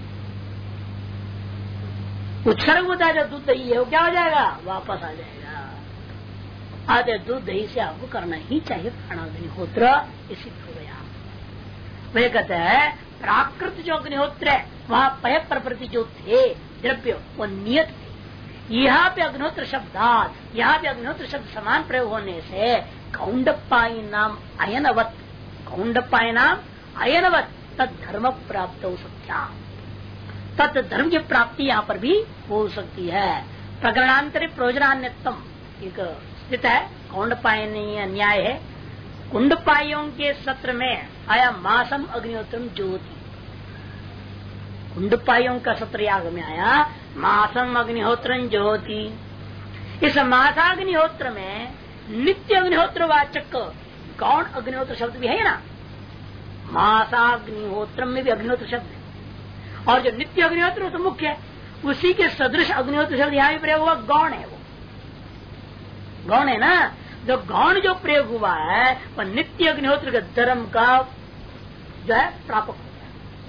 उत्सर्ग होता है। जो दूध दही है वो क्या हो जाएगा, वापस आ जाएगा। आधे दूध दही से आपको करना ही चाहिए प्राणाग्निहोत्र, इसी हो गया। वे कहते हैं प्राकृत जो अग्निहोत्र है वहाँ पय प्रवृत्ति जो थे द्रव्य वो नियत थे। यहाँ पे अग्निहोत्र शब्दात, यहाँ पे अग्निहोत्र शब्द समान प्रयोग होने से कौंडपाई नाम अयनवत, कौंडपाई नाम अयनवत तद धर्म प्राप्त हो सकता, तत् धर्म की प्राप्ति यहाँ पर भी हो सकती है। प्रकरणांतरिक प्रयोजनान्यतम एक स्थित है, कौंडपायनीय न्याय है। कुंडपाइयों के सत्र में आया मासम अग्निहोत्रम ज्योति, कुंडपाइयों का सत्र याग में आया मासम अग्निहोत्रम ज्योति। इस मासाग्निहोत्र में नित्य अग्निहोत्र वाचक गौण अग्निहोत्र शब्द भी है ना, मासाग्निहोत्रम में भी अग्निहोत्र शब्द है, और जो नित्य अग्निहोत्र तो मुख्य है, उसी के सदृश अग्निहोत्र शब्द यहाँ भी प्रयोग हुआ गौण है। वो गौण है ना, जो गौण जो प्रयोग हुआ है वह नित्य अग्निहोत्र के धर्म का जो है प्रापक होता है।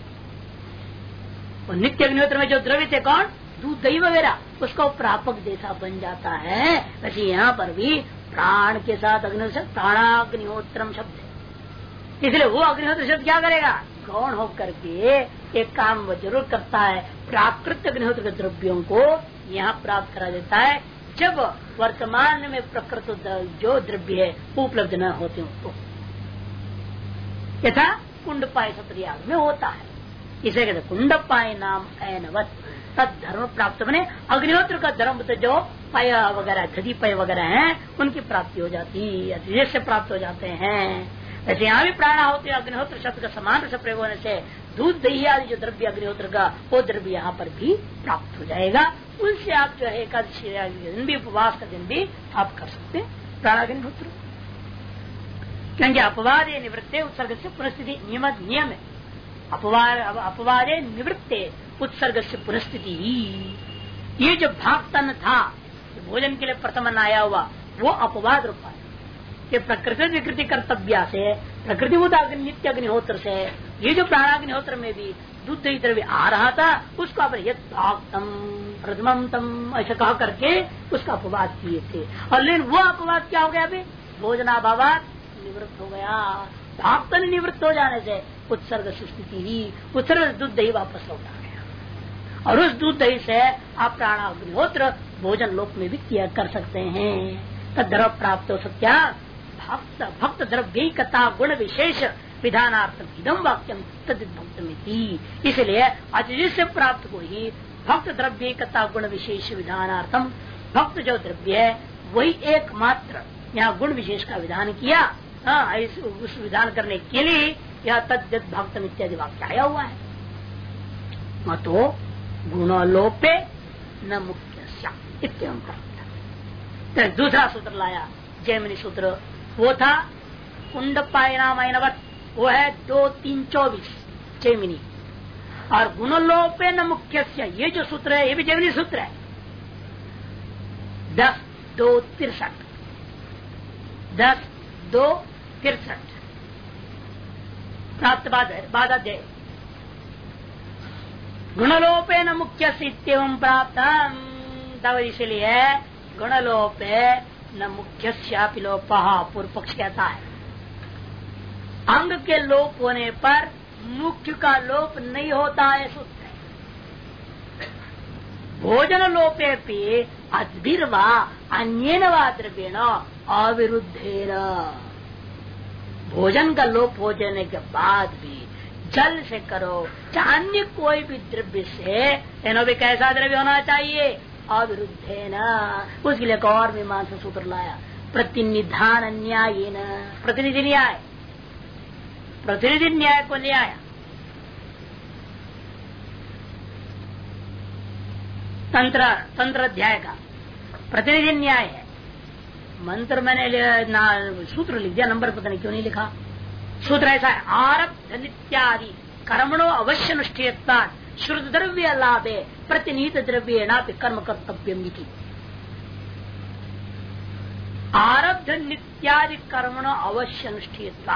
और नित्य अग्निहोत्र में जो द्रव्य थे कौन, दूध दही वगैरह, उसका प्रापक जैसा बन जाता है। वैसे यहाँ पर भी प्राण के साथ अग्निहोत्र प्राणाग्निहोत्रम शब्द है, इसलिए वो अग्निहोत्र शब्द क्या करेगा, गौण होकर के एक काम वो जरूर करता है, प्राकृत अग्निहोत्र के द्रव्यों को यहाँ प्राप्त करा देता है जब वर्तमान में प्रकृत जो द्रव्य है उपलब्ध न होते हो तो। यथा कुंडपाय सत्रियाग में होता है, इसे कहते कुंडपाय नाम ऐनवत तद धर्म प्राप्त बने। अग्निहोत्र का धर्म तो जो पय वगैरह दधि पय वगैरह हैं उनकी प्राप्ति हो जाती है, से प्राप्त हो जाते हैं। वैसे यहाँ भी प्राणाहुति अग्निहोत्र शब्द का समान से प्रयोग होने से दूध दही आदि जो द्रव्य अग्निहोत्र का वो द्रव्य यहाँ पर भी प्राप्त हो जाएगा। उनसे आप जो है एकादशी दिन भी उपवास का दिन भी आप कर सकते हैं प्राणाग्निहोत्र, क्योंकि अपवादे निवृत्ते उत्सर्ग से पुनस्थिति नियम है। अपवादे निवृत्ते उत्सर्ग से पुनस्थिति ही, ये जो भागतन था भोजन के लिए प्रथम आया हुआ वो अपवाद रूप है कि प्रकृति विकृति कर्तव्य से प्रकृति नित्य अग्निहोत्र से ये जो प्राणाग्निहोत्र में भी दूध दही द्रव्य आ रहा था उसको आप यम प्रथमम तम ऐसा कहा करके उसका अपवाद किए थे। और लेकिन वो अपवाद क्या हो गया, अभी भोजनाभावात निवृत्त हो गया। भागतन निवृत्त हो जाने से उत्सर्ग स्थिति ही उत्सर्ग दूध दही वापस लौट आ गया, और उस दूध दही से आप प्राणाग्निहोत्र भोजन लोक में भी किया कर सकते हैं। तद्रव प्राप्त हो सकता भक्त भक्त द्रव्य कथा गुण विशेष विधानार्थम इदम वाक्यम तदित भक्तमिति। इसलिए अतिथि से प्राप्त को ही भक्त द्रव्य कथा गुण विशेष विधानार्थम, भक्त जो द्रव्य है वही एकमात्र यहाँ गुण विशेष का विधान किया। उस विधान करने के लिए यह तद्यत भक्तम इत्यादि वाक्य आया हुआ है। मतो गुणलोपे न मुख्य इत्यम प्राप्त। दूसरा सूत्र लाया जैमिनी सूत्र, वो था कुंडपायनामयनवत, वो है 2, 3, 24 जैमिनी। और गुणलोपे न मुख्य, ये जो सूत्र है ये भी जैमिनी सूत्र है। 10-2-63 10-2-63 प्राप्त बाधाध्याय। गुणलोपे न मुख्य सित्यम प्राप्त, तब इसलिए गुणलोपे न मुख्य लोप, पूर्व पक्ष कहता है अंग के लोप होने पर मुख्य का लोप नहीं होता है सूत्र है। भोजन लोपे पे अद्भिर्वा अन्येन वा द्रव्येण अविरुद्धेन, भोजन का लोप हो जाने के बाद भी जल से करो चाहे अन्य कोई भी द्रव्य से, इन्हों भी कैसा द्रव्य होना चाहिए, अविरुद्धेन। उसके लिए एक और मीमांसा सूत्र लाया, प्रतिनिधान न्याय, प्रतिनिधि न्याय, प्रतिनिधि न्याय को ले आया। तंत्र अध्याय का प्रतिनिधि न्याय है। मंत्र मैंने सूत्र लिख दिया, नंबर पता नहीं क्यों नहीं लिखा। सूत्र ऐसा है, आरब्ध नित्यादि कर्मणो अवश्य अनुष्ठेयता श्रुत द्रव्य लाभे प्रतिनिहित द्रव्य नापि कर्म कर्तव्यम। आरब्ध नित्यादि कर्मणो अवश्य अनुष्ठेयता,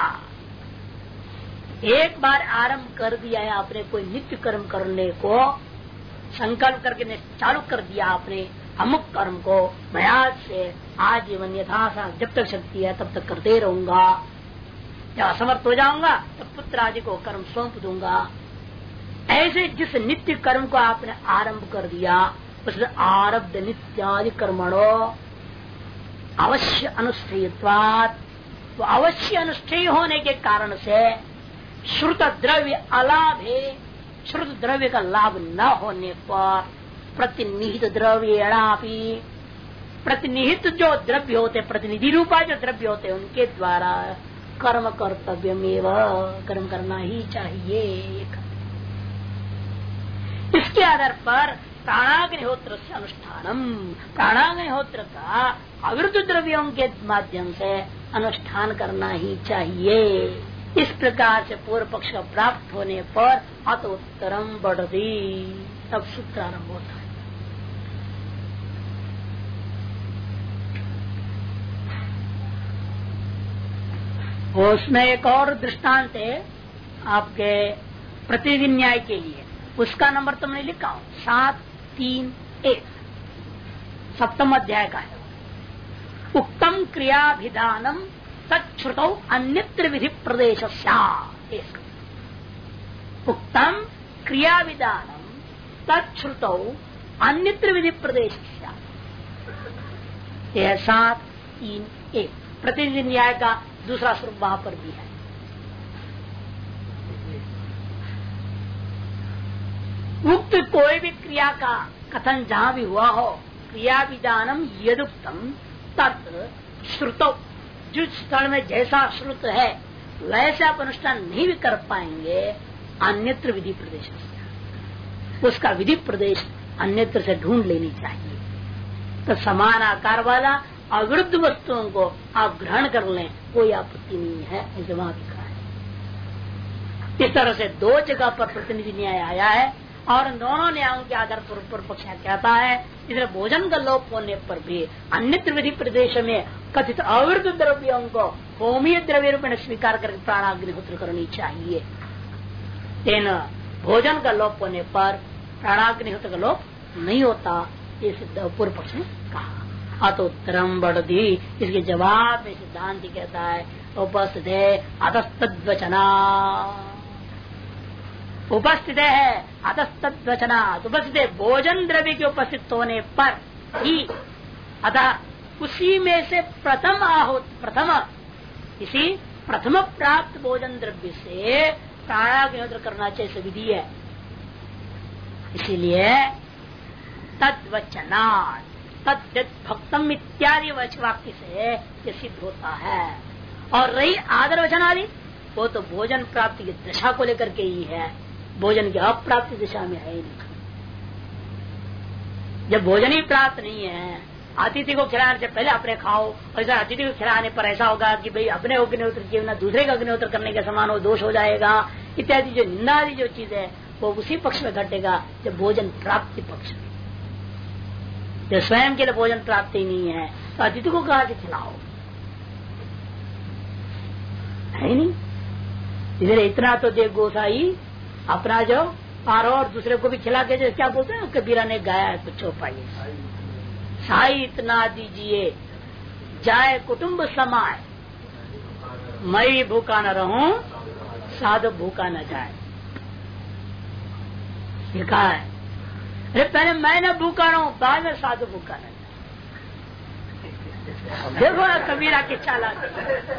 एक बार आरंभ कर दिया है आपने कोई नित्य कर्म करने को, संकल्प करके चालू कर दिया आपने अमुक कर्म को, मैं आज से आजीवन यथासा जब तक शक्ति है तब तक करते रहूंगा, जब असमर्थ हो जाऊंगा तब पुत्र आदि को कर्म सौंप दूंगा। ऐसे जिस नित्य कर्म को आपने आरंभ कर दिया उसमें आरब्ध नित्यादि कर्मणो अवश्य अनुष्ठेयत्वात्, तो अवश्य अनुष्ठेय होने के कारण से श्रुत द्रव्य अलाभ है, श्रुत द्रव्य का लाभ न होने पर प्रतिनिहित द्रव्येणापि, प्रतिनिहित जो द्रव्य होते, प्रतिनिधि रूपा जो द्रव्य होते उनके द्वारा कर्म कर्तव्यमेव, कर्म करना ही चाहिए। इसके आधार पर प्राणाग्निहोत्र से अनुष्ठानम, प्राणाग्निहोत्र का अविरुद्ध द्रव्यों के माध्यम से अनुष्ठान करना ही चाहिए। इस प्रकार से पूर्व पक्ष का प्राप्त होने पर अतोत्तरम बढ़ती, तब सूत्र आरंभ होता है। उसमें एक और दृष्टांत है आपके प्रतिनिधि न्याय के लिए, उसका नंबर तुमने लिखा हूं 7-3-1 सप्तम अध्याय का है। उक्तम क्रियाभिधानम तच्छ्रुतौ अन्यत्र विधि प्रदेश, उक्तम क्रियाविधानम तच्छ्रुतौ अन्यत्र विधि प्रदेश। 7-3-1 प्रतिनिधि न्याय का दूसरा स्वरूप वहां पर भी है। उक्त कोई भी क्रिया का कथन जहां भी हुआ हो, क्रिया विधानम यदुक्तम तत्र श्रुतौ, जिस स्थल में जैसा श्रुत है वैसे आप अनुष्ठान नहीं भी कर पाएंगे, अन्यत्र विधि प्रदेश, उसका विधि प्रदेश अन्यत्र से ढूंढ लेनी चाहिए। तो समान आकार वाला अविरुद्ध वस्तुओं को आप ग्रहण कर लें, कोई आपत्ति नहीं है, ऐसे वहां लिखा है। इस तरह से दो जगह पर प्रतिनिधि न्याय आया है और दोनों न्यायों के आधार पर पूर्व पक्ष कहता है इसलिए भोजन का लोप होने पर भी अन्यत्र विधि प्रदेश में कथित अविरुद्ध द्रव्यों को होमीय द्रव्य रूप में स्वीकार करके प्राणाग्निहोत्र करनी चाहिए। तेन भोजन का लोप होने पर प्राणाग्निहोत्र का लोप नहीं होता, ये सिद्ध पूर्व पक्ष ने कहा। अतोत्तरम बढ़ती, इसके जवाब में सिद्धांत कहता है उपस्थित है अतस्तद्वचना, उपस्थित है अतस्तद्वचना, उपस्थित है भोजन द्रव्य के उपस्थित होने पर ही, अतः उसी में से प्रथम इसी प्रथम प्राप्त भोजन द्रव्य से प्राणाग्निहोत्र करना चाहिए विधि है। इसीलिए तद्वचना भक्तम इत्यादि वाक्य से ये सिद्ध होता है। और रही आदर वचन आदि, वो तो भोजन प्राप्ति की दशा को लेकर के ही है, भोजन की अप्राप्ति दिशा में है ही नहीं। जब भोजन ही प्राप्त नहीं है, अतिथि को खिलाने से पहले अपने खाओ, और इधर अतिथि को खिलाने पर ऐसा होगा कि भाई अपने अग्निहोत्र किए ना दूसरे का अग्निहोत्र करने के समान हो, दोष हो जाएगा इत्यादि जो निंदा आदि जो चीज है वो उसी पक्ष में घटेगा जब भोजन प्राप्ति पक्ष में। जब स्वयं के लिए भोजन प्राप्ति नहीं है तो अतिथि को कहा से खिलाओ, है नहीं। इधर इतना तो देख गोसाई अपना जो और दूसरे को भी खिला के, जो क्या बोलते हैं कबीरा ने गाया है कुछ पाइए, साई इतना दीजिए जाए कुटुंब समाए, मैं भूखा न रहूं साधु भूखा न जाए। ये कहा है, अरे पहले मैं न भूखा रहूं बाद में साधु भूखा न जाए। देखो ना कबीरा के चालाक,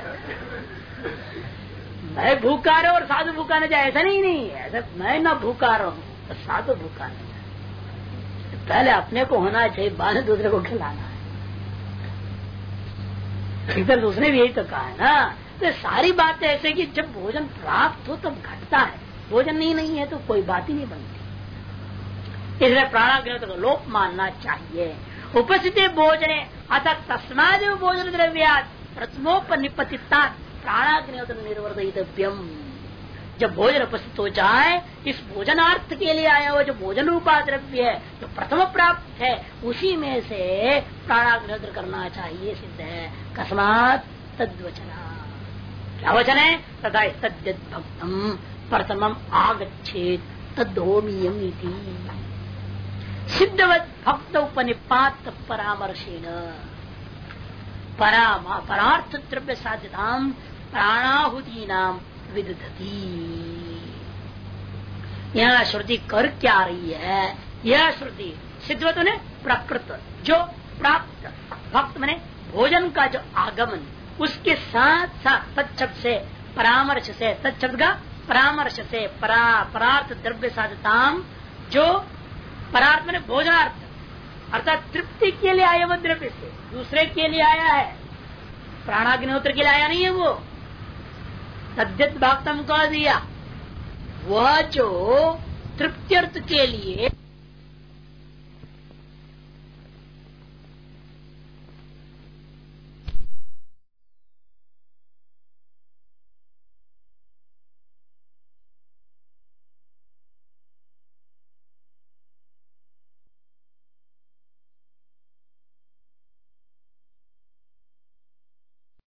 मैं भूखा रहूं और साधु भूखा न जाए, ऐसा नहीं है। ऐसा मैं न भूखा रहूं और साधु भूखा न जाए। पहले अपने को होना चाहिए, बाद में दूसरे को खिलाना है। इधर दूसरे भी यही तो कहा है ना। तो सारी बातें ऐसे कि जब भोजन प्राप्त हो तब घटता है, भोजन नहीं है तो कोई बात ही नहीं बनती। इसलिए प्राणाग्नि को लोप मानना चाहिए। उपस्थिति भोजने अतः तस्माद भोजन द्रव्यात् प्रथमोपनिपतिता प्राणाग्निहोत्र निर्वर्तितव्यम। जब भोजन उपस्थित हो जाए, इस भोजनार्थ के लिए आया हुआ जो भोजन रूपा द्रव्य है जो प्रथम प्राप्त है, उसी में से प्राणाग्निहोत्र करना चाहिए, सिद्ध है। कस्मात् तद्वचना, क्या वचन है? तथा तद्यद भक्तम प्रथमम आगच्छेत तद्धोमीयम इति सिद्धवत भक्त उपनिपात परामर्शेन परार्थ द्रव्य साध्यताम प्राणाहुति नाम विदधति। यह श्रुति कर क्या रही है? यह श्रुति सिद्धवत ने प्रकृत जो प्राप्त, भक्त मने भोजन का जो आगमन, उसके साथ साथ तत्शब्द से परामर्श से, तत्शब्द का परामर्श से परार्थ द्रव्य साध्यताम, जो परार्थ में भोजनार्थ अर्थात तृप्ति के लिए आया वो द्रव्य से दूसरे के लिए आया है, प्राणाग्निहोत्र के लिए आया नहीं है। वो तद्यत भक्तम कह दिया, वह जो तृप्त्यर्थ के लिए